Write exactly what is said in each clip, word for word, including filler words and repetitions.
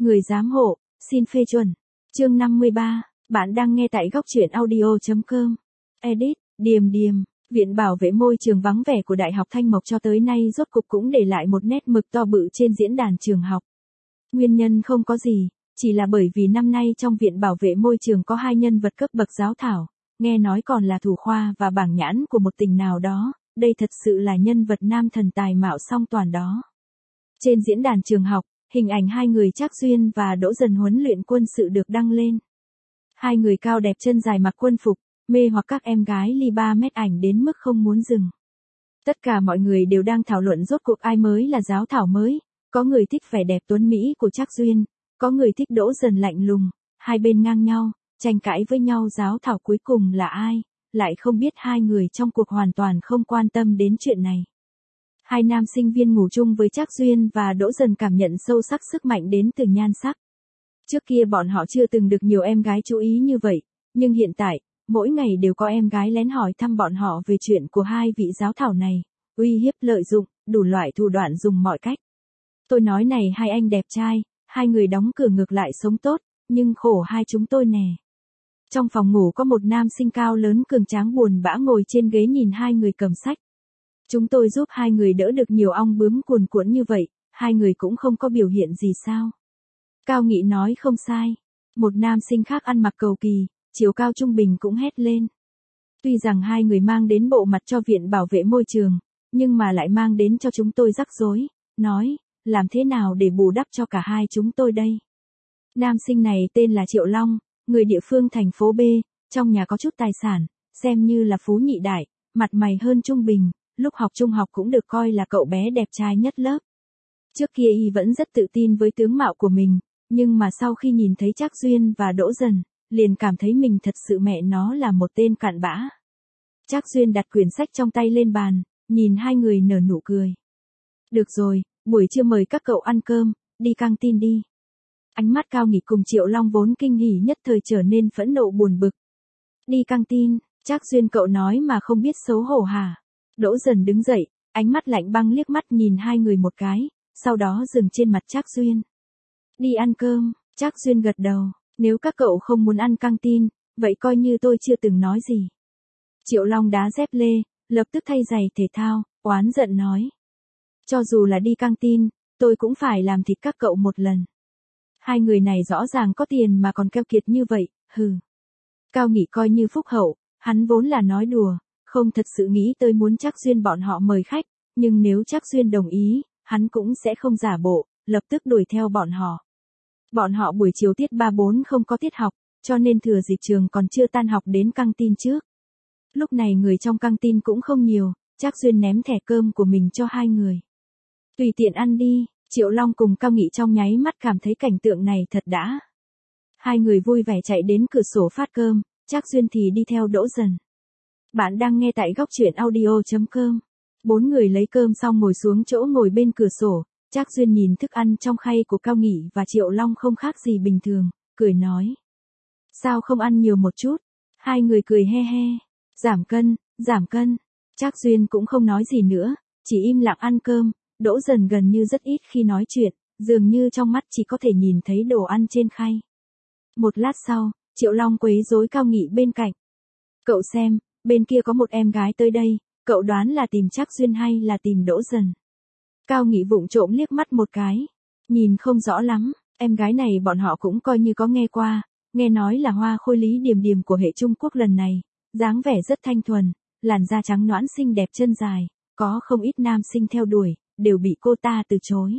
Người giám hộ, xin phê chuẩn. Chương năm mươi ba, bạn đang nghe tại góc truyện audio chấm com. Edit, Điềm Điềm, Viện Bảo vệ Môi trường vắng vẻ của Đại học Thanh Mộc cho tới nay rốt cục cũng để lại một nét mực to bự trên diễn đàn trường học. Nguyên nhân không có gì, chỉ là bởi vì năm nay trong Viện Bảo vệ Môi trường có hai nhân vật cấp bậc giáo thảo, nghe nói còn là thủ khoa và bảng nhãn của một tỉnh nào đó, đây thật sự là nhân vật nam thần tài mạo song toàn đó. Trên diễn đàn trường học, hình ảnh hai người Trác Duyên và Đỗ Dần huấn luyện quân sự được đăng lên. Hai người cao đẹp chân dài mặc quân phục, mê hoặc các em gái ly ba mét ảnh đến mức không muốn dừng. Tất cả mọi người đều đang thảo luận rốt cuộc ai mới là giáo thảo mới, có người thích vẻ đẹp tuấn mỹ của Trác Duyên, có người thích Đỗ Dần lạnh lùng, hai bên ngang nhau, tranh cãi với nhau giáo thảo cuối cùng là ai, lại không biết hai người trong cuộc hoàn toàn không quan tâm đến chuyện này. Hai nam sinh viên ngủ chung với Trác Duyên và Đỗ Dần cảm nhận sâu sắc sức mạnh đến từ nhan sắc. Trước kia bọn họ chưa từng được nhiều em gái chú ý như vậy, nhưng hiện tại, mỗi ngày đều có em gái lén hỏi thăm bọn họ về chuyện của hai vị giáo thảo này, uy hiếp lợi dụng, đủ loại thủ đoạn dùng mọi cách. Tôi nói này hai anh đẹp trai, hai người đóng cửa ngược lại sống tốt, nhưng khổ hai chúng tôi nè. Trong phòng ngủ có một nam sinh cao lớn cường tráng buồn bã ngồi trên ghế nhìn hai người cầm sách. Chúng tôi giúp hai người đỡ được nhiều ong bướm cuồn cuộn như vậy, hai người cũng không có biểu hiện gì sao. Cao Nghị nói không sai. Một nam sinh khác ăn mặc cầu kỳ, chiều cao trung bình cũng hét lên. Tuy rằng hai người mang đến bộ mặt cho Viện Bảo vệ Môi trường, nhưng mà lại mang đến cho chúng tôi rắc rối, nói, làm thế nào để bù đắp cho cả hai chúng tôi đây. Nam sinh này tên là Triệu Long, người địa phương thành phố B, trong nhà có chút tài sản, xem như là phú nhị đại, mặt mày hơn trung bình, lúc học trung học cũng được coi là cậu bé đẹp trai nhất lớp. Trước kia y vẫn rất tự tin với tướng mạo của mình, nhưng mà sau khi nhìn thấy Trác Duyên và Đỗ Dần, liền cảm thấy mình thật sự mẹ nó là một tên cặn bã. Trác Duyên đặt quyển sách trong tay lên bàn, nhìn hai người nở nụ cười. Được rồi, buổi trưa mời các cậu ăn cơm, đi căng tin đi. Ánh mắt Cao Nghị cùng Triệu Long vốn kinh hỉ nhất thời trở nên phẫn nộ buồn bực. Đi căng tin, Trác Duyên cậu nói mà không biết xấu hổ hả? Đỗ Dần đứng dậy, ánh mắt lạnh băng liếc mắt nhìn hai người một cái, sau đó dừng trên mặt Trác Duyên. Đi ăn cơm, Trác Duyên gật đầu, nếu các cậu không muốn ăn căng tin, vậy coi như tôi chưa từng nói gì. Triệu Long đá dép lê, lập tức thay giày thể thao, oán giận nói. Cho dù là đi căng tin, tôi cũng phải làm thịt các cậu một lần. Hai người này rõ ràng có tiền mà còn keo kiệt như vậy, hừ. Cao Nghị coi như phúc hậu, hắn vốn là nói đùa, không thật sự nghĩ tới muốn Trác Duyên bọn họ mời khách, nhưng nếu Trác Duyên đồng ý, hắn cũng sẽ không giả bộ, lập tức đuổi theo bọn họ. Bọn họ buổi chiều tiết ba bốn không có tiết học, cho nên thừa dịp trường còn chưa tan học đến căng tin trước. Lúc này người trong căng tin cũng không nhiều, Trác Duyên ném thẻ cơm của mình cho hai người. Tùy tiện ăn đi, Triệu Long cùng Cao Nghị trong nháy mắt cảm thấy cảnh tượng này thật đã. Hai người vui vẻ chạy đến cửa sổ phát cơm, Trác Duyên thì đi theo Đỗ Dần. Bạn đang nghe tại góc truyện audio chấm com. Bốn người lấy cơm xong ngồi xuống chỗ ngồi bên cửa sổ, Trác Duyên nhìn thức ăn trong khay của Cao Nghị và Triệu Long không khác gì bình thường, cười nói. Sao không ăn nhiều một chút? Hai người cười he he. Giảm cân, giảm cân. Trác Duyên cũng không nói gì nữa, chỉ im lặng ăn cơm. Đỗ Dần gần như rất ít khi nói chuyện, dường như trong mắt chỉ có thể nhìn thấy đồ ăn trên khay. Một lát sau, Triệu Long quấy rối Cao Nghị bên cạnh. Cậu xem, bên kia có một em gái tới đây, cậu đoán là tìm Trác Duyên hay là tìm Đỗ Dần? Cao Nghị vụng trộm liếc mắt một cái, nhìn không rõ lắm, em gái này bọn họ cũng coi như có nghe qua, nghe nói là hoa khôi Lý Điềm Điềm của hệ Trung Quốc lần này, dáng vẻ rất thanh thuần, làn da trắng nõn xinh đẹp chân dài, có không ít nam sinh theo đuổi, đều bị cô ta từ chối.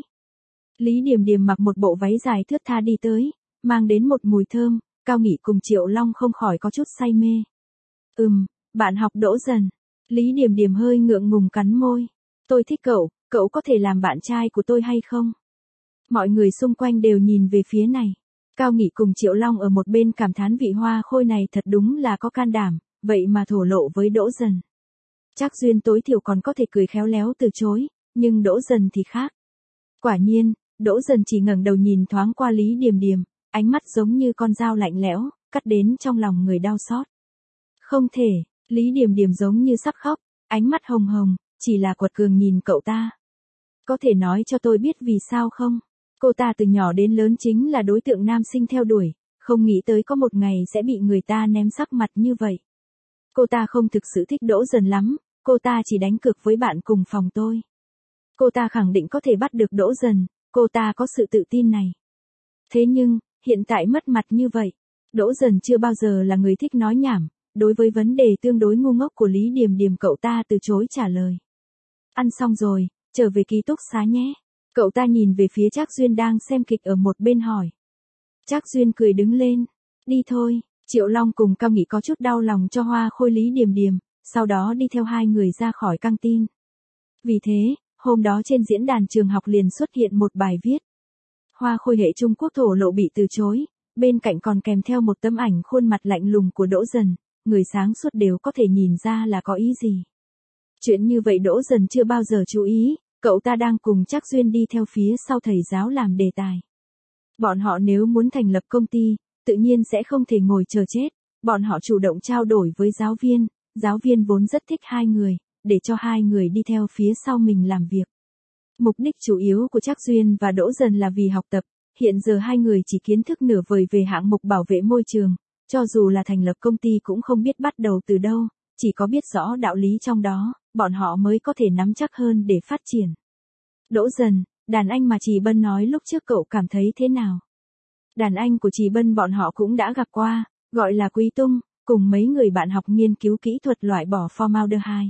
Lý Điềm Điềm mặc một bộ váy dài thướt tha đi tới, mang đến một mùi thơm, Cao Nghị cùng Triệu Long không khỏi có chút say mê. Ừm, bạn học Đỗ Dần. Lý Điềm Điềm hơi ngượng ngùng cắn môi. Tôi thích cậu, cậu có thể làm bạn trai của tôi hay không? Mọi người xung quanh đều nhìn về phía này. Cao Nghị cùng Triệu Long ở một bên cảm thán vị hoa khôi này thật đúng là có can đảm, vậy mà thổ lộ với Đỗ Dần. Trác Duyên tối thiểu còn có thể cười khéo léo từ chối, nhưng Đỗ Dần thì khác. Quả nhiên, Đỗ Dần chỉ ngẩng đầu nhìn thoáng qua Lý Điềm Điềm, ánh mắt giống như con dao lạnh lẽo, cắt đến trong lòng người đau xót. Không thể, Lý Điềm Điềm giống như sắp khóc, ánh mắt hồng hồng, chỉ là quật cường nhìn cậu ta. Có thể nói cho tôi biết vì sao không? Cô ta từ nhỏ đến lớn chính là đối tượng nam sinh theo đuổi, không nghĩ tới có một ngày sẽ bị người ta ném sắc mặt như vậy. Cô ta không thực sự thích Đỗ Dần lắm, cô ta chỉ đánh cược với bạn cùng phòng tôi. Cô ta khẳng định có thể bắt được Đỗ Dần, cô ta có sự tự tin này. Thế nhưng, hiện tại mất mặt như vậy. Đỗ Dần chưa bao giờ là người thích nói nhảm, đối với vấn đề tương đối ngu ngốc của Lý Điềm Điềm cậu ta từ chối trả lời. Ăn xong rồi, trở về ký túc xá nhé. Cậu ta nhìn về phía Trác Duyên đang xem kịch ở một bên hỏi. Trác Duyên cười đứng lên. Đi thôi. Triệu Long cùng Cao Nghị có chút đau lòng cho Hoa Khôi Lý Điềm Điềm, sau đó đi theo hai người ra khỏi căng tin. Vì thế, hôm đó trên diễn đàn trường học liền xuất hiện một bài viết. Hoa Khôi hệ Trung Quốc thổ lộ bị từ chối, bên cạnh còn kèm theo một tấm ảnh khuôn mặt lạnh lùng của Đỗ Dần, người sáng suốt đều có thể nhìn ra là có ý gì. Chuyện như vậy Đỗ Dần chưa bao giờ chú ý, cậu ta đang cùng Trác Duyên đi theo phía sau thầy giáo làm đề tài. Bọn họ nếu muốn thành lập công ty, tự nhiên sẽ không thể ngồi chờ chết, bọn họ chủ động trao đổi với giáo viên, giáo viên vốn rất thích hai người, để cho hai người đi theo phía sau mình làm việc. Mục đích chủ yếu của Trác Duyên và Đỗ Dần là vì học tập, hiện giờ hai người chỉ kiến thức nửa vời về hạng mục bảo vệ môi trường, cho dù là thành lập công ty cũng không biết bắt đầu từ đâu, chỉ có biết rõ đạo lý trong đó, bọn họ mới có thể nắm chắc hơn để phát triển. Đỗ Dần, đàn anh mà Trì Bân nói lúc trước cậu cảm thấy thế nào? Đàn anh của Trì Bân bọn họ cũng đã gặp qua, gọi là Quý Tung, cùng mấy người bạn học nghiên cứu kỹ thuật loại bỏ formaldehyde.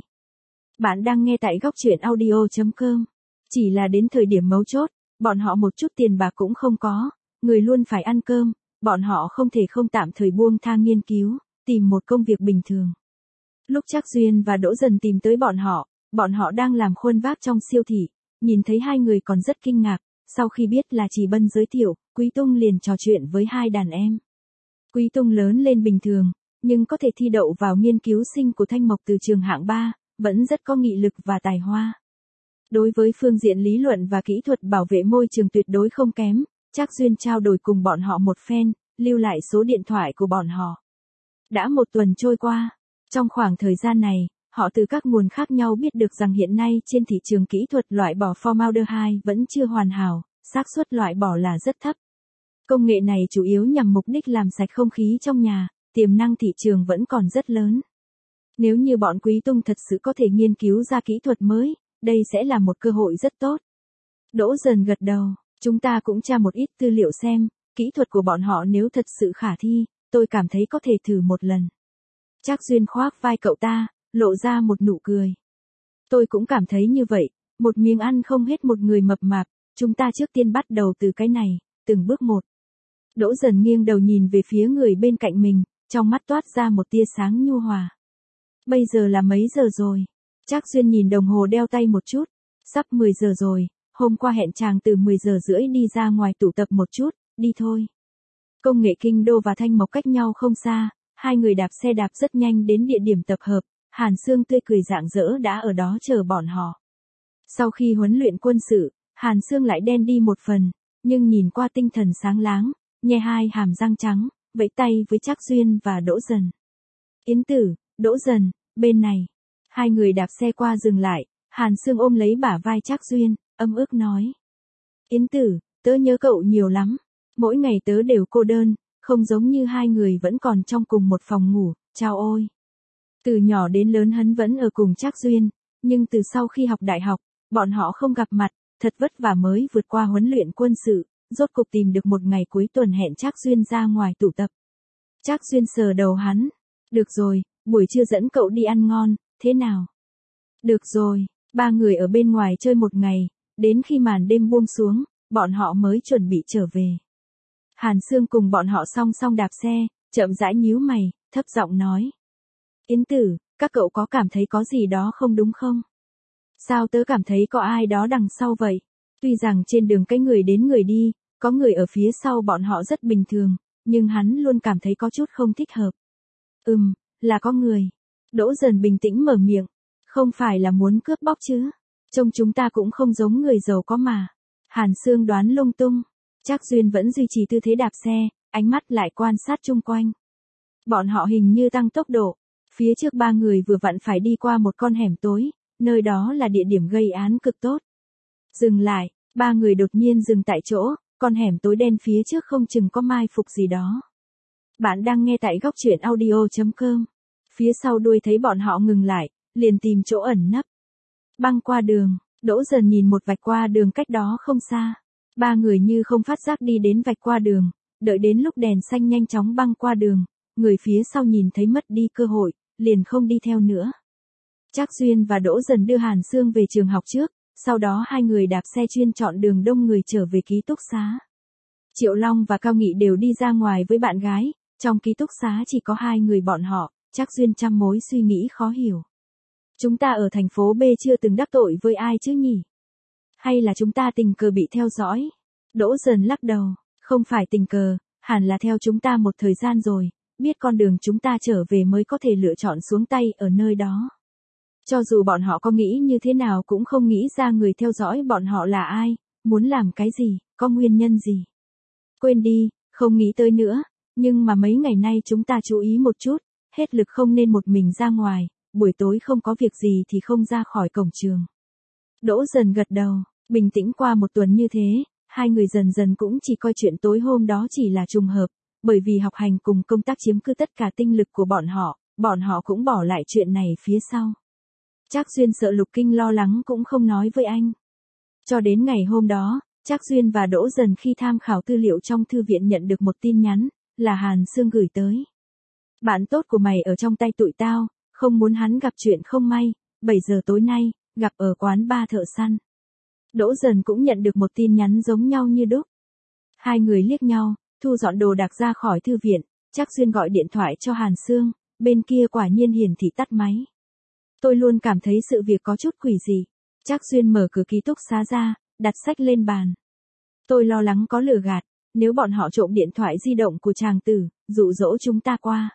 Bạn đang nghe tại góc truyện audio chấm com. Chỉ là đến thời điểm mấu chốt, bọn họ một chút tiền bạc cũng không có, người luôn phải ăn cơm, bọn họ không thể không tạm thời buông tha nghiên cứu, tìm một công việc bình thường. Lúc Trác Duyên và Đỗ Dần tìm tới bọn họ, bọn họ đang làm khuôn vác trong siêu thị, nhìn thấy hai người còn rất kinh ngạc, sau khi biết là Trì Bân giới thiệu, Quý Tung liền trò chuyện với hai đàn em. Quý Tung lớn lên bình thường, nhưng có thể thi đậu vào nghiên cứu sinh của Thanh Mộc từ trường hạng ba, vẫn rất có nghị lực và tài hoa. Đối với phương diện lý luận và kỹ thuật bảo vệ môi trường tuyệt đối không kém, Trác Duyên trao đổi cùng bọn họ một phen, lưu lại số điện thoại của bọn họ. Đã một tuần trôi qua, trong khoảng thời gian này, họ từ các nguồn khác nhau biết được rằng hiện nay trên thị trường kỹ thuật loại bỏ formaldehyde vẫn chưa hoàn hảo, xác suất loại bỏ là rất thấp. Công nghệ này chủ yếu nhằm mục đích làm sạch không khí trong nhà, tiềm năng thị trường vẫn còn rất lớn. Nếu như bọn Quý Tung thật sự có thể nghiên cứu ra kỹ thuật mới, đây sẽ là một cơ hội rất tốt. Đỗ Dần gật đầu, chúng ta cũng tra một ít tư liệu xem, kỹ thuật của bọn họ nếu thật sự khả thi, tôi cảm thấy có thể thử một lần. Trác Duyên khoác vai cậu ta, lộ ra một nụ cười. Tôi cũng cảm thấy như vậy, một miếng ăn không hết một người mập mạp, chúng ta trước tiên bắt đầu từ cái này, từng bước một. Đỗ Dần nghiêng đầu nhìn về phía người bên cạnh mình, trong mắt toát ra một tia sáng nhu hòa. Bây giờ là mấy giờ rồi? Trác Duyên nhìn đồng hồ đeo tay một chút, sắp mười giờ rồi, hôm qua hẹn chàng từ mười giờ rưỡi đi ra ngoài tụ tập một chút, đi thôi. Công nghệ Kinh Đô và Thanh Mộc cách nhau không xa, hai người đạp xe đạp rất nhanh đến địa điểm tập hợp, Hàn Sương tươi cười rạng rỡ đã ở đó chờ bọn họ. Sau khi huấn luyện quân sự, Hàn Sương lại đen đi một phần, nhưng nhìn qua tinh thần sáng láng, nhe hai hàm răng trắng, vẫy tay với Trác Duyên và Đỗ Dần. Yến Tử, Đỗ Dần, bên này. Hai người đạp xe qua dừng lại, Hàn Sương ôm lấy bả vai Trác Duyên, ấm ức nói. Yến Tử, tớ nhớ cậu nhiều lắm. Mỗi ngày tớ đều cô đơn, không giống như hai người vẫn còn trong cùng một phòng ngủ, chao ôi. Từ nhỏ đến lớn hắn vẫn ở cùng Trác Duyên, nhưng từ sau khi học đại học, bọn họ không gặp mặt, thật vất vả mới vượt qua huấn luyện quân sự, rốt cục tìm được một ngày cuối tuần hẹn Trác Duyên ra ngoài tụ tập. Trác Duyên sờ đầu hắn. Được rồi, buổi trưa dẫn cậu đi ăn ngon, thế nào? Được rồi, ba người ở bên ngoài chơi một ngày, đến khi màn đêm buông xuống, bọn họ mới chuẩn bị trở về. Hàn Sương cùng bọn họ song song đạp xe, chậm rãi nhíu mày, thấp giọng nói. Yến Tử, các cậu có cảm thấy có gì đó không đúng không? Sao tớ cảm thấy có ai đó đằng sau vậy? Tuy rằng trên đường cái người đến người đi, có người ở phía sau bọn họ rất bình thường, nhưng hắn luôn cảm thấy có chút không thích hợp. Ừm, là có người. Đỗ Dần bình tĩnh mở miệng. Không phải là muốn cướp bóc chứ? Trông chúng ta cũng không giống người giàu có mà. Hàn Sương đoán lung tung. Trác Duyên vẫn duy trì tư thế đạp xe, ánh mắt lại quan sát chung quanh. Bọn họ hình như tăng tốc độ. Phía trước ba người vừa vặn phải đi qua một con hẻm tối, nơi đó là địa điểm gây án cực tốt. Dừng lại, ba người đột nhiên dừng tại chỗ, con hẻm tối đen phía trước không chừng có mai phục gì đó. Bạn đang nghe tại góc truyện audio chấm com. Phía sau đuôi thấy bọn họ ngừng lại, liền tìm chỗ ẩn nấp. Băng qua đường, Đỗ Dần nhìn một vạch qua đường cách đó không xa. Ba người như không phát giác đi đến vạch qua đường, đợi đến lúc đèn xanh nhanh chóng băng qua đường, người phía sau nhìn thấy mất đi cơ hội, liền không đi theo nữa. Trác Duyên và Đỗ Dần đưa Hàn Sương về trường học trước, sau đó hai người đạp xe chuyên chọn đường đông người trở về ký túc xá. Triệu Long và Cao Nghị đều đi ra ngoài với bạn gái, trong ký túc xá chỉ có hai người bọn họ. Trác Duyên trăm mối suy nghĩ khó hiểu. Chúng ta ở thành phố B chưa từng đắc tội với ai chứ nhỉ? Hay là chúng ta tình cờ bị theo dõi? Đỗ Dần lắc đầu, không phải tình cờ, hẳn là theo chúng ta một thời gian rồi, biết con đường chúng ta trở về mới có thể lựa chọn xuống tay ở nơi đó. Cho dù bọn họ có nghĩ như thế nào cũng không nghĩ ra người theo dõi bọn họ là ai, muốn làm cái gì, có nguyên nhân gì. Quên đi, không nghĩ tới nữa, nhưng mà mấy ngày nay chúng ta chú ý một chút, hết lực không nên một mình ra ngoài, buổi tối không có việc gì thì không ra khỏi cổng trường. Đỗ Dần gật đầu, bình tĩnh qua một tuần như thế, hai người dần dần cũng chỉ coi chuyện tối hôm đó chỉ là trùng hợp, bởi vì học hành cùng công tác chiếm cứ tất cả tinh lực của bọn họ, bọn họ cũng bỏ lại chuyện này phía sau. Trác Duyên sợ Lục Kinh lo lắng cũng không nói với anh. Cho đến ngày hôm đó, Trác Duyên và Đỗ Dần khi tham khảo tư liệu trong thư viện nhận được một tin nhắn, là Hàn Sương gửi tới. Bạn tốt của mày ở trong tay tụi tao, không muốn hắn gặp chuyện không may, bảy giờ tối nay, gặp ở quán bar thợ săn. Đỗ Dần cũng nhận được một tin nhắn giống nhau như đúc. Hai người liếc nhau, thu dọn đồ đạc ra khỏi thư viện, Trác Duyên gọi điện thoại cho Hàn Sương, bên kia quả nhiên hiển thị tắt máy. Tôi luôn cảm thấy sự việc có chút quỷ dị. Trác Duyên mở cửa ký túc xá ra, đặt sách lên bàn. Tôi lo lắng có lừa gạt, nếu bọn họ trộm điện thoại di động của chàng tử, dụ dỗ chúng ta qua.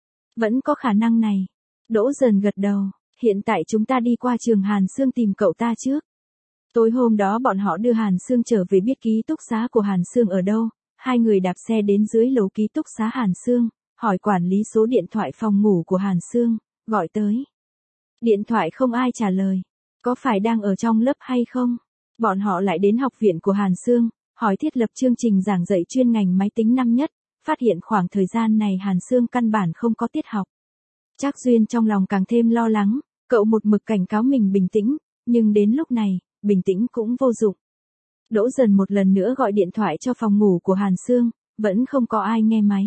Vẫn có khả năng này. Đỗ Dần gật đầu, hiện tại chúng ta đi qua trường Hàn Sương tìm cậu ta trước. Tối hôm đó bọn họ đưa Hàn Sương trở về biết ký túc xá của Hàn Sương ở đâu, hai người đạp xe đến dưới lầu ký túc xá Hàn Sương, hỏi quản lý số điện thoại phòng ngủ của Hàn Sương, gọi tới. Điện thoại không ai trả lời, có phải đang ở trong lớp hay không? Bọn họ lại đến học viện của Hàn Sương, hỏi thiết lập chương trình giảng dạy chuyên ngành máy tính năm nhất, phát hiện khoảng thời gian này Hàn Sương căn bản không có tiết học. Trác Duyên trong lòng càng thêm lo lắng, cậu một mực cảnh cáo mình bình tĩnh, nhưng đến lúc này, bình tĩnh cũng vô dụng. Đỗ Dần một lần nữa gọi điện thoại cho phòng ngủ của Hàn Sương, vẫn không có ai nghe máy.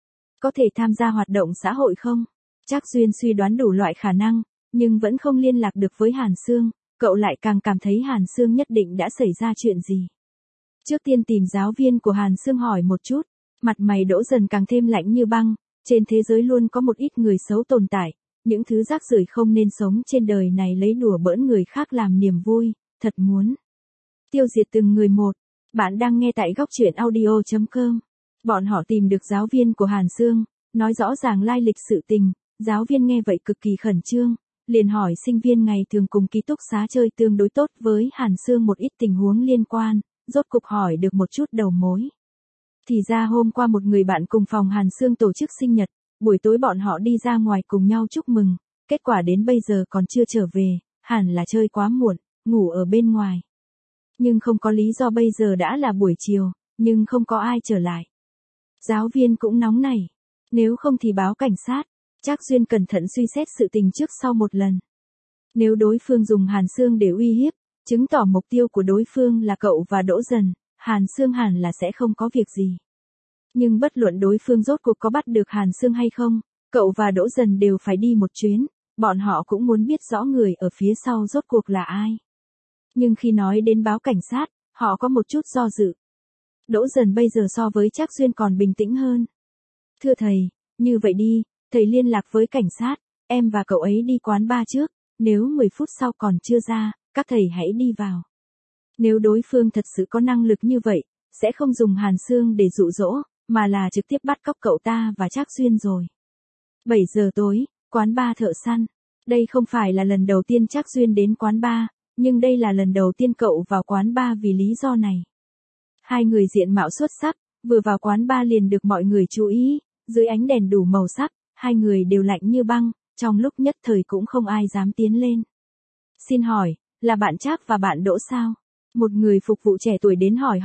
Có thể tham gia hoạt động xã hội không? Trác Duyên suy đoán đủ loại khả năng, nhưng vẫn không liên lạc được với Hàn Sương, cậu lại càng cảm thấy Hàn Sương nhất định đã xảy ra chuyện gì. Trước tiên tìm giáo viên của Hàn Sương hỏi một chút, mặt mày Đỗ Dần càng thêm lạnh như băng, trên thế giới luôn có một ít người xấu tồn tại, những thứ rác rưởi không nên sống trên đời này lấy đùa bỡn người khác làm niềm vui, thật muốn tiêu diệt từng người một. Bạn đang nghe tại góc truyện audio chấm com. Bọn họ tìm được giáo viên của Hàn Sương, nói rõ ràng lai lịch sự tình, giáo viên nghe vậy cực kỳ khẩn trương, liền hỏi sinh viên ngày thường cùng ký túc xá chơi tương đối tốt với Hàn Sương một ít tình huống liên quan, rốt cục hỏi được một chút đầu mối. Thì ra hôm qua một người bạn cùng phòng Hàn Sương tổ chức sinh nhật, buổi tối bọn họ đi ra ngoài cùng nhau chúc mừng, kết quả đến bây giờ còn chưa trở về, hẳn là chơi quá muộn, ngủ ở bên ngoài. Nhưng không có lý do bây giờ đã là buổi chiều, nhưng không có ai trở lại. Giáo viên cũng nóng nảy, nếu không thì báo cảnh sát. Trác Duyên cẩn thận suy xét sự tình trước sau một lần. Nếu đối phương dùng Hàn Sương để uy hiếp, chứng tỏ mục tiêu của đối phương là cậu và Đỗ Dần, Hàn Sương hẳn là sẽ không có việc gì. Nhưng bất luận đối phương rốt cuộc có bắt được Hàn Sương hay không, cậu và Đỗ Dần đều phải đi một chuyến, bọn họ cũng muốn biết rõ người ở phía sau rốt cuộc là ai. Nhưng khi nói đến báo cảnh sát, họ có một chút do dự. Đỗ Dần bây giờ so với Trác Duyên còn bình tĩnh hơn. Thưa thầy, như vậy đi, thầy liên lạc với cảnh sát, em và cậu ấy đi quán bar trước, nếu mười phút sau còn chưa ra, các thầy hãy đi vào. Nếu đối phương thật sự có năng lực như vậy, sẽ không dùng Hàn Sương để dụ dỗ, mà là trực tiếp bắt cóc cậu ta và Trác Duyên rồi. bảy giờ tối, quán bar thợ săn. Đây không phải là lần đầu tiên Trác Duyên đến quán bar, nhưng đây là lần đầu tiên cậu vào quán bar vì lý do này. Hai người diện mạo xuất sắc, vừa vào quán bar liền được mọi người chú ý, dưới ánh đèn đủ màu sắc, hai người đều lạnh như băng, trong lúc nhất thời cũng không ai dám tiến lên. Xin hỏi, là bạn Trác và bạn Đỗ sao? Một người phục vụ trẻ tuổi đến hỏi họ,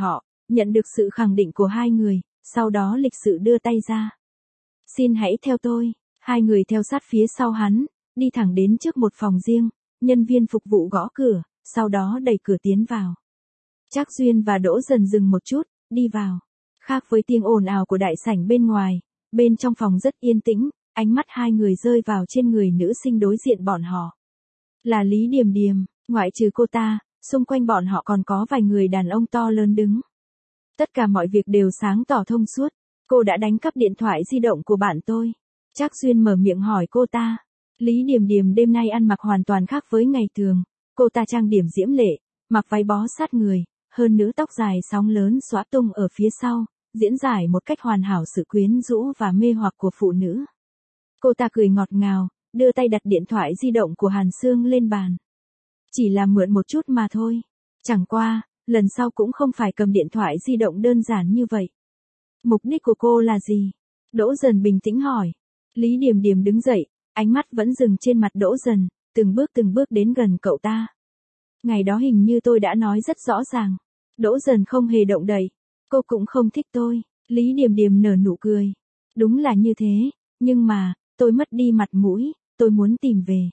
nhận được sự khẳng định của hai người, sau đó lịch sự đưa tay ra. Xin hãy theo tôi, hai người theo sát phía sau hắn, đi thẳng đến trước một phòng riêng, nhân viên phục vụ gõ cửa, sau đó đẩy cửa tiến vào. Trác Duyên và Đỗ Dần dừng một chút, đi vào. Khác với tiếng ồn ào của đại sảnh bên ngoài, bên trong phòng rất yên tĩnh, ánh mắt hai người rơi vào trên người nữ sinh đối diện bọn họ. Là Lý Điềm Điềm, ngoại trừ cô ta, xung quanh bọn họ còn có vài người đàn ông to lớn đứng. Tất cả mọi việc đều sáng tỏ thông suốt. Cô đã đánh cắp điện thoại di động của bạn tôi. Trác Duyên mở miệng hỏi cô ta. Lý Điềm Điềm đêm nay ăn mặc hoàn toàn khác với ngày thường. Cô ta trang điểm diễm lệ, mặc váy bó sát người, hơn nữa tóc dài sóng lớn xõa tung ở phía sau, diễn giải một cách hoàn hảo sự quyến rũ và mê hoặc của phụ nữ. Cô ta cười ngọt ngào, đưa tay đặt điện thoại di động của Hàn Sương lên bàn. Chỉ là mượn một chút mà thôi. Chẳng qua, lần sau cũng không phải cầm điện thoại di động đơn giản như vậy. Mục đích của cô là gì? Đỗ Dần bình tĩnh hỏi. Lý Điềm Điềm đứng dậy, ánh mắt vẫn dừng trên mặt Đỗ Dần, từng bước từng bước đến gần cậu ta. Ngày đó hình như tôi đã nói rất rõ ràng. Đỗ Dần không hề động đậy. Cô cũng không thích tôi. Lý Điềm Điềm nở nụ cười. Đúng là như thế, nhưng mà, tôi mất đi mặt mũi, tôi muốn tìm về.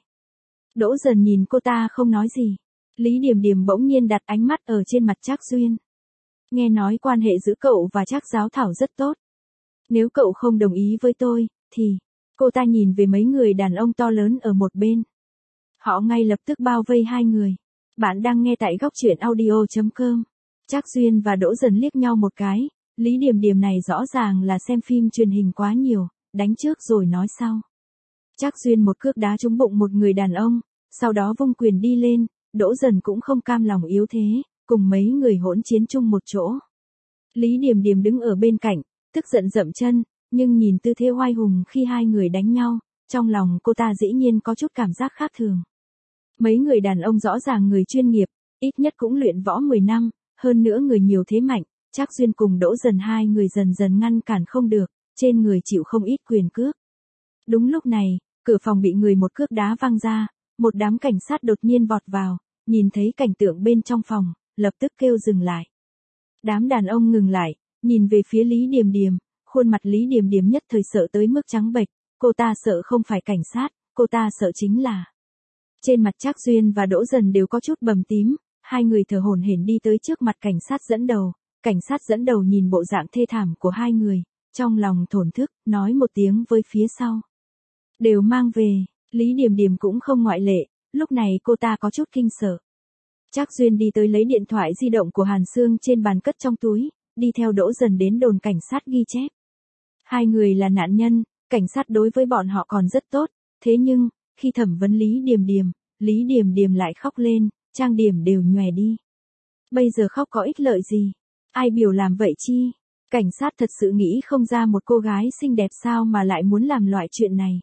Đỗ Dần nhìn cô ta không nói gì. Lý Điềm Điềm bỗng nhiên đặt ánh mắt ở trên mặt Trác Duyên. Nghe nói quan hệ giữa cậu và Trác Giáo Thảo rất tốt. Nếu cậu không đồng ý với tôi, thì... Cô ta nhìn về mấy người đàn ông to lớn ở một bên. Họ ngay lập tức bao vây hai người. Bạn đang nghe tại góc truyện audio chấm com. Trác Duyên và Đỗ Dần liếc nhau một cái. Lý Điềm Điềm này rõ ràng là xem phim truyền hình quá nhiều, đánh trước rồi nói sau. Trác Duyên một cước đá trúng bụng một người đàn ông, sau đó vung quyền đi lên. Đỗ Dần cũng không cam lòng yếu thế, cùng mấy người hỗn chiến chung một chỗ. Lý Điềm Điềm đứng ở bên cạnh, tức giận dậm chân, nhưng nhìn tư thế oai hùng khi hai người đánh nhau, trong lòng cô ta dĩ nhiên có chút cảm giác khác thường. Mấy người đàn ông rõ ràng người chuyên nghiệp, ít nhất cũng luyện võ mười năm, hơn nữa người nhiều thế mạnh, Trác Duyên cùng Đỗ Dần hai người dần dần ngăn cản không được, trên người chịu không ít quyền cước. Đúng lúc này, cửa phòng bị người một cước đá văng ra, một đám cảnh sát đột nhiên vọt vào, nhìn thấy cảnh tượng bên trong phòng, lập tức kêu dừng lại. Đám đàn ông ngừng lại, nhìn về phía Lý Điềm Điềm, khuôn mặt Lý Điềm Điềm nhất thời sợ tới mức trắng bệch, cô ta sợ không phải cảnh sát, cô ta sợ chính là... Trên mặt Trác Duyên và Đỗ Dần đều có chút bầm tím, hai người thở hổn hển đi tới trước mặt cảnh sát dẫn đầu, cảnh sát dẫn đầu nhìn bộ dạng thê thảm của hai người, trong lòng thổn thức, nói một tiếng với phía sau. Đều mang về, Lý Điềm Điềm cũng không ngoại lệ, lúc này cô ta có chút kinh sợ. Trác Duyên đi tới lấy điện thoại di động của Hàn Sương trên bàn cất trong túi, đi theo Đỗ Dần đến đồn cảnh sát ghi chép. Hai người là nạn nhân, cảnh sát đối với bọn họ còn rất tốt, thế nhưng, khi thẩm vấn Lý Điềm Điềm, Lý Điềm Điềm lại khóc lên, trang điểm đều nhòe đi. Bây giờ khóc có ích lợi gì? Ai biểu làm vậy chi? Cảnh sát thật sự nghĩ không ra một cô gái xinh đẹp sao mà lại muốn làm loại chuyện này.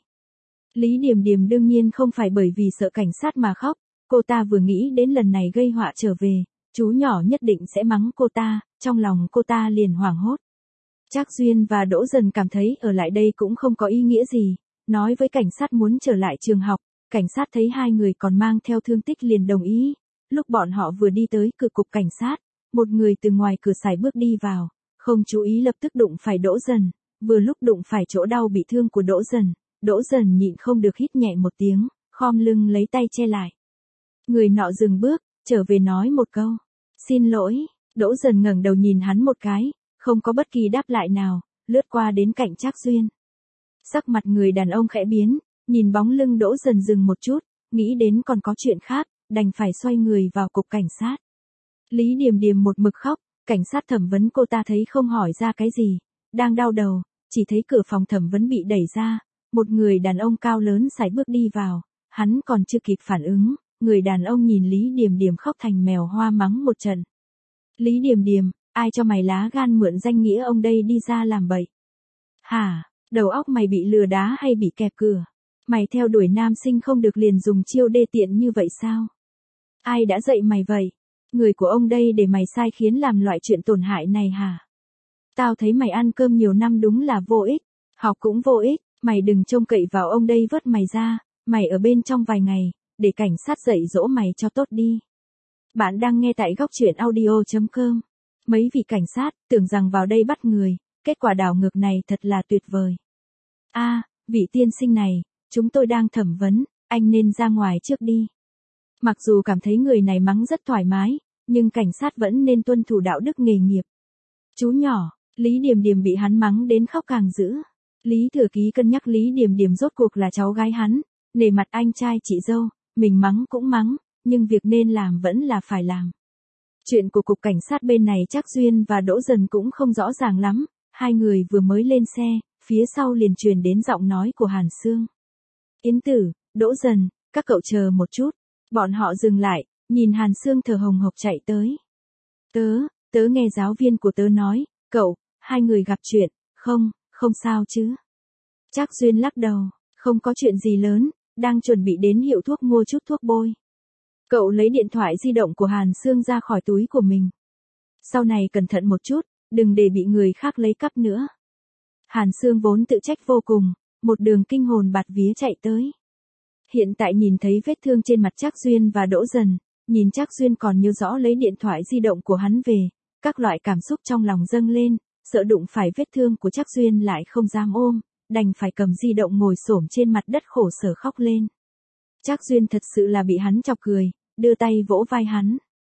Lý Điềm Điềm đương nhiên không phải bởi vì sợ cảnh sát mà khóc, cô ta vừa nghĩ đến lần này gây họa trở về, chú nhỏ nhất định sẽ mắng cô ta, trong lòng cô ta liền hoảng hốt. Trác Duyên và Đỗ Dần cảm thấy ở lại đây cũng không có ý nghĩa gì, nói với cảnh sát muốn trở lại trường học, cảnh sát thấy hai người còn mang theo thương tích liền đồng ý. Lúc bọn họ vừa đi tới cửa cục cảnh sát, một người từ ngoài cửa sải bước đi vào, không chú ý lập tức đụng phải Đỗ Dần, vừa lúc đụng phải chỗ đau bị thương của Đỗ Dần, Đỗ Dần nhịn không được hít nhẹ một tiếng, khom lưng lấy tay che lại. Người nọ dừng bước, trở về nói một câu, xin lỗi, Đỗ Dần ngẩng đầu nhìn hắn một cái, không có bất kỳ đáp lại nào, lướt qua đến cạnh Trác Duyên. Sắc mặt người đàn ông khẽ biến, nhìn bóng lưng Đỗ Dần dừng một chút, nghĩ đến còn có chuyện khác, đành phải xoay người vào cục cảnh sát. Lý Điềm Điềm một mực khóc, cảnh sát thẩm vấn cô ta thấy không hỏi ra cái gì, đang đau đầu, chỉ thấy cửa phòng thẩm vấn bị đẩy ra, một người đàn ông cao lớn sải bước đi vào, hắn còn chưa kịp phản ứng, người đàn ông nhìn Lý Điềm Điềm khóc thành mèo hoa mắng một trận. Lý Điềm Điềm, ai cho mày lá gan mượn danh nghĩa ông đây đi ra làm bậy? Hả, đầu óc mày bị lừa đá hay bị kẹp cửa? Mày theo đuổi nam sinh không được liền dùng chiêu đê tiện như vậy sao? Ai đã dạy mày vậy? Người của ông đây để mày sai khiến làm loại chuyện tổn hại này hả? Tao thấy mày ăn cơm nhiều năm đúng là vô ích, học cũng vô ích, mày đừng trông cậy vào ông đây vớt mày ra, mày ở bên trong vài ngày, để cảnh sát dạy dỗ mày cho tốt đi. Bạn đang nghe tại góc truyện audio chấm com. Mấy vị cảnh sát, tưởng rằng vào đây bắt người, kết quả đảo ngược này thật là tuyệt vời. A, vị tiên sinh này, chúng tôi đang thẩm vấn, anh nên ra ngoài trước đi. Mặc dù cảm thấy người này mắng rất thoải mái, nhưng cảnh sát vẫn nên tuân thủ đạo đức nghề nghiệp. Chú nhỏ, Lý Điềm Điềm bị hắn mắng đến khóc càng dữ. Lý Thừa Ký cân nhắc Lý Điềm Điềm rốt cuộc là cháu gái hắn, nể mặt anh trai chị dâu, mình mắng cũng mắng, nhưng việc nên làm vẫn là phải làm. Chuyện của cục cảnh sát bên này Trác Duyên và Đỗ Dần cũng không rõ ràng lắm, hai người vừa mới lên xe, phía sau liền truyền đến giọng nói của Hàn Sương. Yến Tử, Đỗ Dần, các cậu chờ một chút. Bọn họ dừng lại, nhìn Hàn Sương thở hồng hộc chạy tới. Tớ, tớ nghe giáo viên của tớ nói, cậu, hai người gặp chuyện, không, không sao chứ. Trác Duyên lắc đầu, không có chuyện gì lớn, đang chuẩn bị đến hiệu thuốc mua chút thuốc bôi. Cậu lấy điện thoại di động của Hàn Sương ra khỏi túi của mình. Sau này cẩn thận một chút, đừng để bị người khác lấy cắp nữa. Hàn Sương vốn tự trách vô cùng, một đường kinh hồn bạt vía chạy tới. Hiện tại nhìn thấy vết thương trên mặt Trác Duyên và Đỗ Dần, nhìn Trác Duyên còn nhớ rõ lấy điện thoại di động của hắn về, các loại cảm xúc trong lòng dâng lên, sợ đụng phải vết thương của Trác Duyên lại không dám ôm, đành phải cầm di động ngồi xổm trên mặt đất khổ sở khóc lên. Trác Duyên thật sự là bị hắn chọc cười, đưa tay vỗ vai hắn.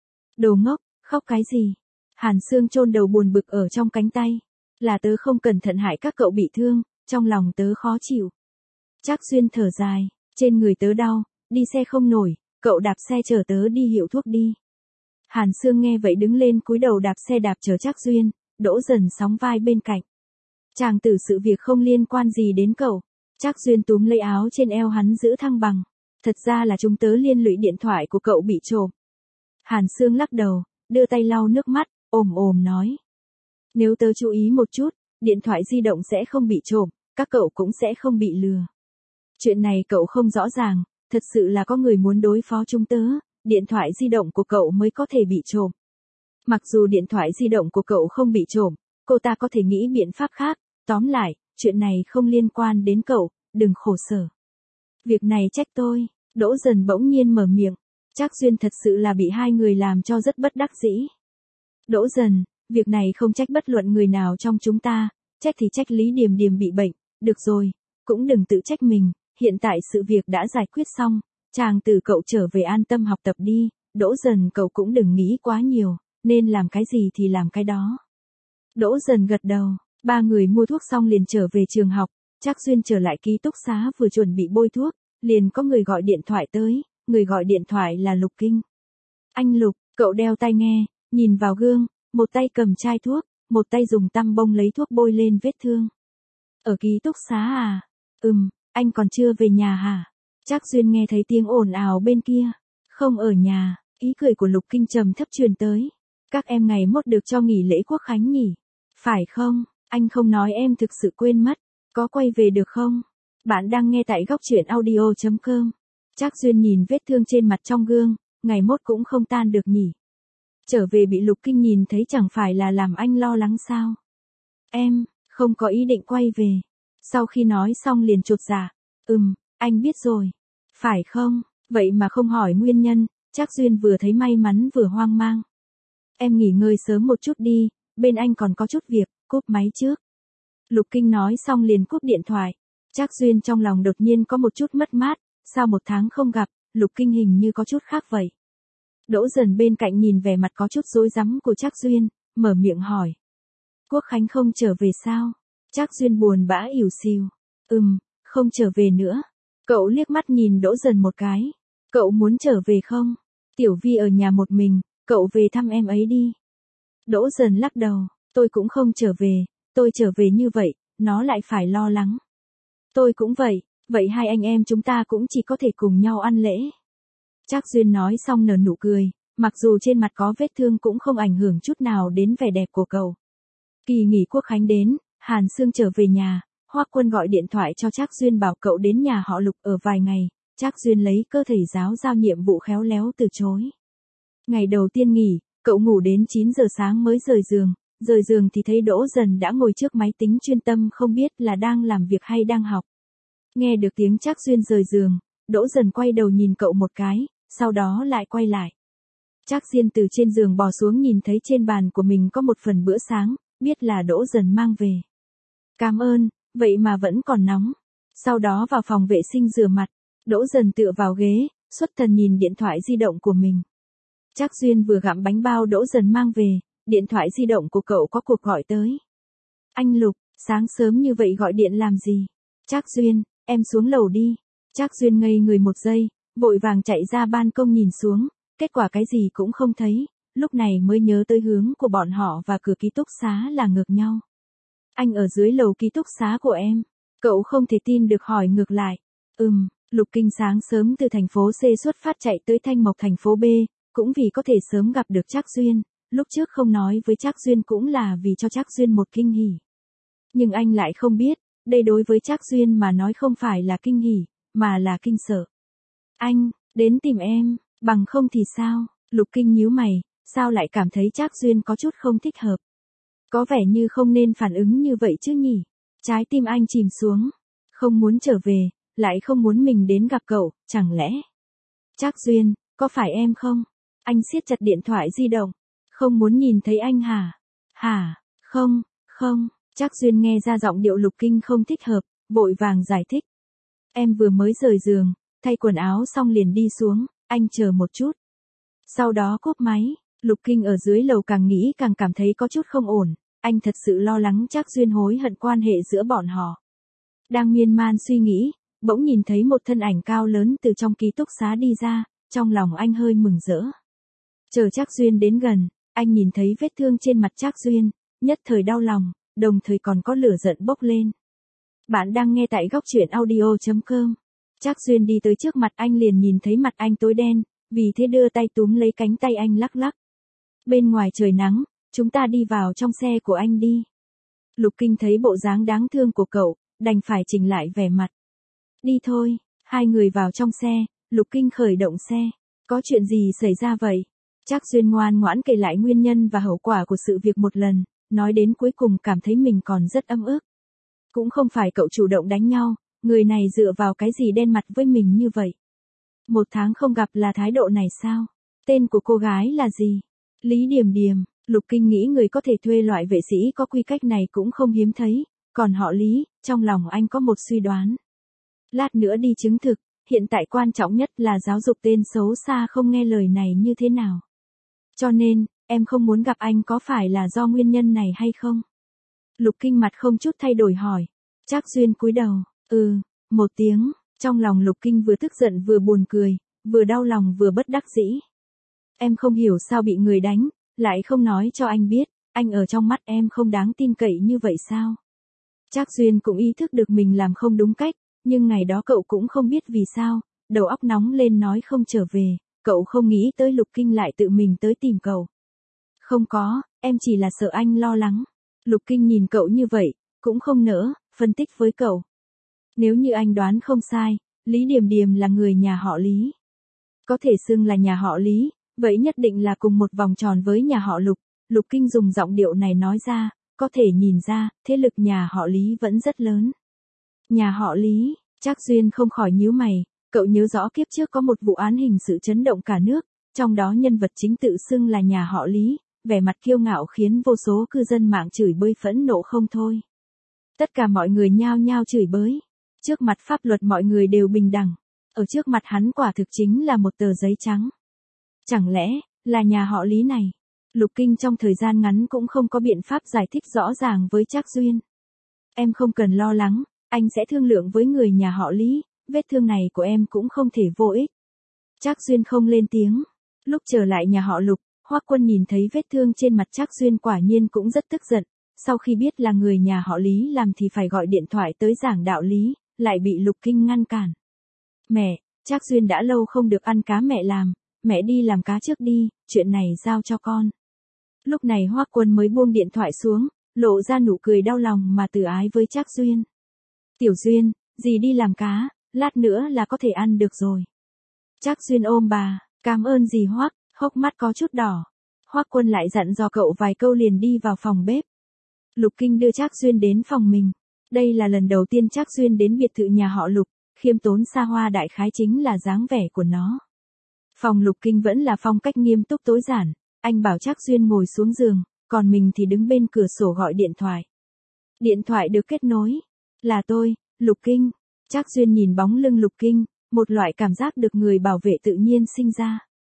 Đồ ngốc, khóc cái gì? Hàn Sương chôn đầu buồn bực ở trong cánh tay. Là tớ không cẩn thận hại các cậu bị thương, trong lòng tớ khó chịu. Trác Duyên thở dài, trên người tớ đau, đi xe không nổi, cậu đạp xe chở tớ đi hiệu thuốc đi. Hàn Sương nghe vậy đứng lên cúi đầu đạp xe đạp chở Trác Duyên, Đỗ Dần sóng vai bên cạnh. Chàng tử sự việc không liên quan gì đến cậu. Trác Duyên túm lấy áo trên eo hắn giữ thăng bằng. Thật ra là chúng tớ liên lụy điện thoại của cậu bị trộm. Hàn Sương lắc đầu, đưa tay lau nước mắt, ồm ồm nói. Nếu tớ chú ý một chút, điện thoại di động sẽ không bị trộm, các cậu cũng sẽ không bị lừa. Chuyện này cậu không rõ ràng, thật sự là có người muốn đối phó chúng tớ, điện thoại di động của cậu mới có thể bị trộm. Mặc dù điện thoại di động của cậu không bị trộm, cô ta có thể nghĩ biện pháp khác, tóm lại, chuyện này không liên quan đến cậu, đừng khổ sở. Việc này trách tôi, Đỗ Dần bỗng nhiên mở miệng, Trác Duyên thật sự là bị hai người làm cho rất bất đắc dĩ. Đỗ Dần, việc này không trách bất luận người nào trong chúng ta, trách thì trách Lý Điềm Điềm bị bệnh, được rồi, cũng đừng tự trách mình, hiện tại sự việc đã giải quyết xong, chàng từ cậu trở về an tâm học tập đi, Đỗ Dần cậu cũng đừng nghĩ quá nhiều, nên làm cái gì thì làm cái đó. Đỗ Dần gật đầu, ba người mua thuốc xong liền trở về trường học, Trác Duyên trở lại ký túc xá vừa chuẩn bị bôi thuốc, liền có người gọi điện thoại tới, người gọi điện thoại là Lục Kinh. Anh Lục, cậu đeo tai nghe, nhìn vào gương, một tay cầm chai thuốc, một tay dùng tăm bông lấy thuốc bôi lên vết thương. Ở ký túc xá à? Ừm, anh còn chưa về nhà hả? Trác Duyên nghe thấy tiếng ồn ào bên kia. Không ở nhà, ý cười của Lục Kinh trầm thấp truyền tới. Các em ngày mốt được cho nghỉ lễ quốc khánh nhỉ? Phải không? Anh không nói em thực sự quên mất. Có quay về được không? Bạn đang nghe tại góc truyện audio chấm com. Trác Duyên nhìn vết thương trên mặt trong gương, ngày mốt cũng không tan được nhỉ. Trở về bị Lục Kinh nhìn thấy chẳng phải là làm anh lo lắng sao? Em, không có ý định quay về. Sau khi nói xong liền chột dạ. Ừm, anh biết rồi. Phải không? Vậy mà không hỏi nguyên nhân, Trác Duyên vừa thấy may mắn vừa hoang mang. Em nghỉ ngơi sớm một chút đi, bên anh còn có chút việc, cúp máy trước. Lục Kinh nói xong liền cúp điện thoại. Trác Duyên trong lòng đột nhiên có một chút mất mát, sao một tháng không gặp, Lục Kinh hình như có chút khác vậy. Đỗ Dần bên cạnh nhìn vẻ mặt có chút rối rắm của Trác Duyên, mở miệng hỏi. Quốc khánh không trở về sao? Trác Duyên buồn bã ỉu xìu. Ừm, không trở về nữa. Cậu liếc mắt nhìn Đỗ Dần một cái. Cậu muốn trở về không? Tiểu Vi ở nhà một mình, cậu về thăm em ấy đi. Đỗ Dần lắc đầu, tôi cũng không trở về, tôi trở về như vậy, nó lại phải lo lắng. Tôi cũng vậy, vậy hai anh em chúng ta cũng chỉ có thể cùng nhau ăn lễ. Trác Duyên nói xong nở nụ cười, mặc dù trên mặt có vết thương cũng không ảnh hưởng chút nào đến vẻ đẹp của cậu. Kỳ nghỉ quốc khánh đến, Hàn Sương trở về nhà, Hoắc Quân gọi điện thoại cho Trác Duyên bảo cậu đến nhà họ Lục ở vài ngày, Trác Duyên lấy cơ thầy giáo giao nhiệm vụ khéo léo từ chối. Ngày đầu tiên nghỉ, cậu ngủ đến chín giờ sáng mới rời giường, rời giường thì thấy Đỗ Dần đã ngồi trước máy tính chuyên tâm không biết là đang làm việc hay đang học. Nghe được tiếng Trác Duyên rời giường, Đỗ Dần quay đầu nhìn cậu một cái, sau đó lại quay lại. Trác Diên từ trên giường bò xuống nhìn thấy trên bàn của mình có một phần bữa sáng, biết là Đỗ Dần mang về. Cảm ơn, vậy mà vẫn còn nóng. Sau đó vào phòng vệ sinh rửa mặt, Đỗ Dần tựa vào ghế, xuất thần nhìn điện thoại di động của mình. Trác Duyên vừa gặm bánh bao Đỗ Dần mang về, điện thoại di động của cậu có cuộc gọi tới. Anh Lục, sáng sớm như vậy gọi điện làm gì? Trác Duyên, em xuống lầu đi. Trác Duyên ngây người một giây, vội vàng chạy ra ban công nhìn xuống, kết quả cái gì cũng không thấy, lúc này mới nhớ tới hướng của bọn họ và cửa ký túc xá là ngược nhau. Anh ở dưới lầu ký túc xá của em. Cậu không thể tin được hỏi ngược lại. Ừm, Lục Kinh sáng sớm từ thành phố C xuất phát chạy tới Thanh Mộc thành phố B, cũng vì có thể sớm gặp được Trác Duyên, lúc trước không nói với Trác Duyên cũng là vì cho Trác Duyên một kinh hỉ. Nhưng anh lại không biết, đây đối với Trác Duyên mà nói không phải là kinh hỉ, mà là kinh sợ. Anh, đến tìm em, bằng không thì sao? Lục Kinh nhíu mày, sao lại cảm thấy Trác Duyên có chút không thích hợp? Có vẻ như không nên phản ứng như vậy chứ nhỉ? Trái tim anh chìm xuống, không muốn trở về, lại không muốn mình đến gặp cậu, chẳng lẽ? Trác Duyên, có phải em không? Anh siết chặt điện thoại di động, không muốn nhìn thấy anh hả? Hả? Không, không. Trác Duyên nghe ra giọng điệu Lục Kinh không thích hợp, vội vàng giải thích. Em vừa mới rời giường, thay quần áo xong liền đi xuống, anh chờ một chút. Sau đó cúp máy, Lục Kinh ở dưới lầu càng nghĩ càng cảm thấy có chút không ổn, anh thật sự lo lắng Trác Duyên hối hận quan hệ giữa bọn họ. Đang miên man suy nghĩ, bỗng nhìn thấy một thân ảnh cao lớn từ trong ký túc xá đi ra, trong lòng anh hơi mừng rỡ. Chờ Trác Duyên đến gần, anh nhìn thấy vết thương trên mặt Trác Duyên, nhất thời đau lòng, đồng thời còn có lửa giận bốc lên. Bạn đang nghe tại góc truyện audio chấm com. Trác Duyên đi tới trước mặt anh liền nhìn thấy mặt anh tối đen, vì thế đưa tay túm lấy cánh tay anh lắc lắc. Bên ngoài trời nắng, chúng ta đi vào trong xe của anh đi. Lục Kinh thấy bộ dáng đáng thương của cậu, đành phải chỉnh lại vẻ mặt. Đi thôi, hai người vào trong xe, Lục Kinh khởi động xe. Có chuyện gì xảy ra vậy? Trác Duyên ngoan ngoãn kể lại nguyên nhân và hậu quả của sự việc một lần, nói đến cuối cùng cảm thấy mình còn rất ấm ức. Cũng không phải cậu chủ động đánh nhau, người này dựa vào cái gì đen mặt với mình như vậy? Một tháng không gặp là thái độ này sao? Tên của cô gái là gì? Lý Điềm Điềm. Lục Kinh nghĩ người có thể thuê loại vệ sĩ có quy cách này cũng không hiếm thấy, còn họ Lý, trong lòng anh có một suy đoán. Lát nữa đi chứng thực, hiện tại quan trọng nhất là giáo dục tên xấu xa không nghe lời này như thế nào. Cho nên, em không muốn gặp anh có phải là do nguyên nhân này hay không? Lục Kinh mặt không chút thay đổi hỏi. Trác Duyên cúi đầu, ừ, một tiếng, trong lòng Lục Kinh vừa tức giận vừa buồn cười, vừa đau lòng vừa bất đắc dĩ. Em không hiểu sao bị người đánh, lại không nói cho anh biết, anh ở trong mắt em không đáng tin cậy như vậy sao? Trác Duyên cũng ý thức được mình làm không đúng cách, nhưng ngày đó cậu cũng không biết vì sao, đầu óc nóng lên nói không trở về, cậu không nghĩ tới Lục Kinh lại tự mình tới tìm cậu. Không có, em chỉ là sợ anh lo lắng. Lục Kinh nhìn cậu như vậy, cũng không nỡ, phân tích với cậu. Nếu như anh đoán không sai, Lý Điềm Điềm là người nhà họ Lý. Có thể xưng là nhà họ Lý, vậy nhất định là cùng một vòng tròn với nhà họ Lục. Lục Kinh dùng giọng điệu này nói ra, có thể nhìn ra, thế lực nhà họ Lý vẫn rất lớn. Nhà họ Lý, Trác Duyên không khỏi nhíu mày, cậu nhớ rõ kiếp trước có một vụ án hình sự chấn động cả nước, trong đó nhân vật chính tự xưng là nhà họ Lý, vẻ mặt kiêu ngạo khiến vô số cư dân mạng chửi bới phẫn nộ không thôi. Tất cả mọi người nhao nhao chửi bới. Trước mặt pháp luật mọi người đều bình đẳng, ở trước mặt hắn quả thực chính là một tờ giấy trắng. Chẳng lẽ, là nhà họ Lý này? Lục Kinh trong thời gian ngắn cũng không có biện pháp giải thích rõ ràng với Trác Duyên. Em không cần lo lắng, anh sẽ thương lượng với người nhà họ Lý, vết thương này của em cũng không thể vô ích. Trác Duyên không lên tiếng. Lúc trở lại nhà họ Lục, Hoắc Quân nhìn thấy vết thương trên mặt Trác Duyên quả nhiên cũng rất tức giận, sau khi biết là người nhà họ Lý làm thì phải gọi điện thoại tới giảng đạo lý, lại bị Lục Kinh ngăn cản. Mẹ, Trác Duyên đã lâu không được ăn cá mẹ làm, mẹ đi làm cá trước đi, chuyện này giao cho con. Lúc này Hoắc Quân mới buông điện thoại xuống, lộ ra nụ cười đau lòng mà từ ái với Trác Duyên. Tiểu Duyên, dì đi làm cá, lát nữa là có thể ăn được rồi. Trác Duyên ôm bà, cảm ơn dì Hoắc, hốc mắt có chút đỏ. Hoắc Quân lại dặn dò cậu vài câu liền đi vào phòng bếp. Lục Kinh đưa Trác Duyên đến phòng mình. Đây là lần đầu tiên Trác Duyên đến biệt thự nhà họ Lục, khiêm tốn xa hoa đại khái chính là dáng vẻ của nó. Phòng Lục Kinh vẫn là phong cách nghiêm túc tối giản, anh bảo Trác Duyên ngồi xuống giường, còn mình thì đứng bên cửa sổ gọi điện thoại. Điện thoại được kết nối. Là tôi, Lục Kinh. Trác Duyên nhìn bóng lưng Lục Kinh, một loại cảm giác được người bảo vệ tự nhiên sinh ra.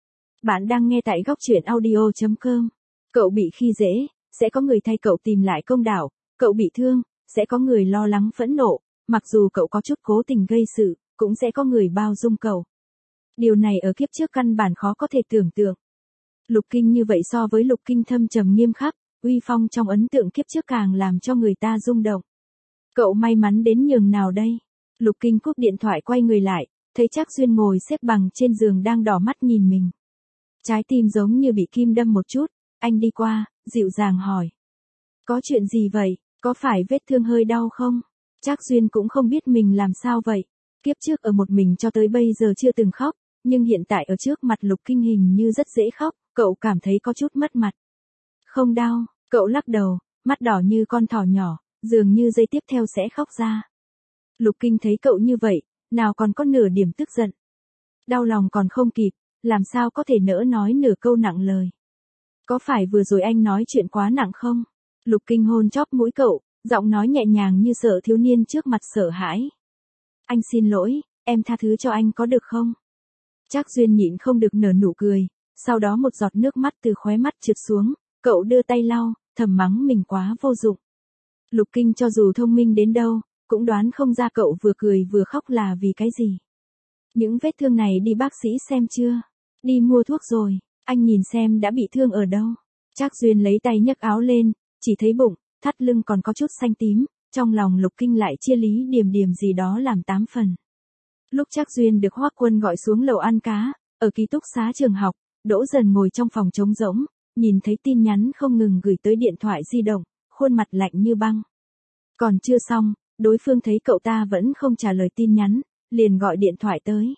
Bạn đang nghe tại góc truyện audio chấm com. Cậu bị khi dễ, sẽ có người thay cậu tìm lại công đạo, cậu bị thương, sẽ có người lo lắng phẫn nộ, mặc dù cậu có chút cố tình gây sự, cũng sẽ có người bao dung cậu. Điều này ở kiếp trước căn bản khó có thể tưởng tượng. Lục Kinh như vậy so với Lục Kinh thâm trầm nghiêm khắc, uy phong trong ấn tượng kiếp trước càng làm cho người ta rung động. Cậu may mắn đến nhường nào đây? Lục Kinh cúp điện thoại quay người lại, thấy Trác Duyên ngồi xếp bằng trên giường đang đỏ mắt nhìn mình. Trái tim giống như bị kim đâm một chút, anh đi qua, dịu dàng hỏi. Có chuyện gì vậy, có phải vết thương hơi đau không? Trác Duyên cũng không biết mình làm sao vậy. Kiếp trước ở một mình cho tới bây giờ chưa từng khóc, nhưng hiện tại ở trước mặt Lục Kinh hình như rất dễ khóc, cậu cảm thấy có chút mất mặt. Không đau, cậu lắc đầu, mắt đỏ như con thỏ nhỏ, dường như giây tiếp theo sẽ khóc ra. Lục Kinh thấy cậu như vậy, nào còn có nửa điểm tức giận. Đau lòng còn không kịp, làm sao có thể nỡ nói nửa câu nặng lời. Có phải vừa rồi anh nói chuyện quá nặng không? Lục Kinh hôn chóp mũi cậu, giọng nói nhẹ nhàng như sợ thiếu niên trước mặt sợ hãi. Anh xin lỗi, em tha thứ cho anh có được không? Trác Duyên nhịn không được nở nụ cười, sau đó một giọt nước mắt từ khóe mắt trượt xuống, cậu đưa tay lau, thầm mắng mình quá vô dụng. Lục Kinh cho dù thông minh đến đâu, cũng đoán không ra cậu vừa cười vừa khóc là vì cái gì. Những vết thương này đi bác sĩ xem chưa? Đi mua thuốc rồi, anh nhìn xem đã bị thương ở đâu. Trác Duyên lấy tay nhấc áo lên, chỉ thấy bụng, thắt lưng còn có chút xanh tím, trong lòng Lục Kinh lại chia Lý Điềm Điềm gì đó làm tám phần. Lúc Trác Duyên được Hoắc Quân gọi xuống lầu ăn cá, ở ký túc xá trường học, Đỗ Dần ngồi trong phòng trống rỗng, nhìn thấy tin nhắn không ngừng gửi tới điện thoại di động, khuôn mặt lạnh như băng. Còn chưa xong, đối phương thấy cậu ta vẫn không trả lời tin nhắn, liền gọi điện thoại tới.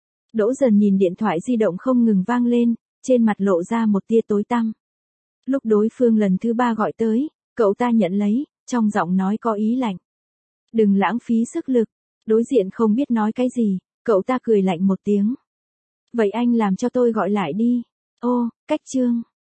Đỗ Dần nhìn điện thoại di động không ngừng vang lên, trên mặt lộ ra một tia tối tăm. Lúc đối phương lần thứ ba gọi tới, cậu ta nhận lấy, trong giọng nói có ý lạnh. Đừng lãng phí sức lực. Đối diện không biết nói cái gì, cậu ta cười lạnh một tiếng. Vậy anh làm cho tôi gọi lại đi. Ô, cách chương.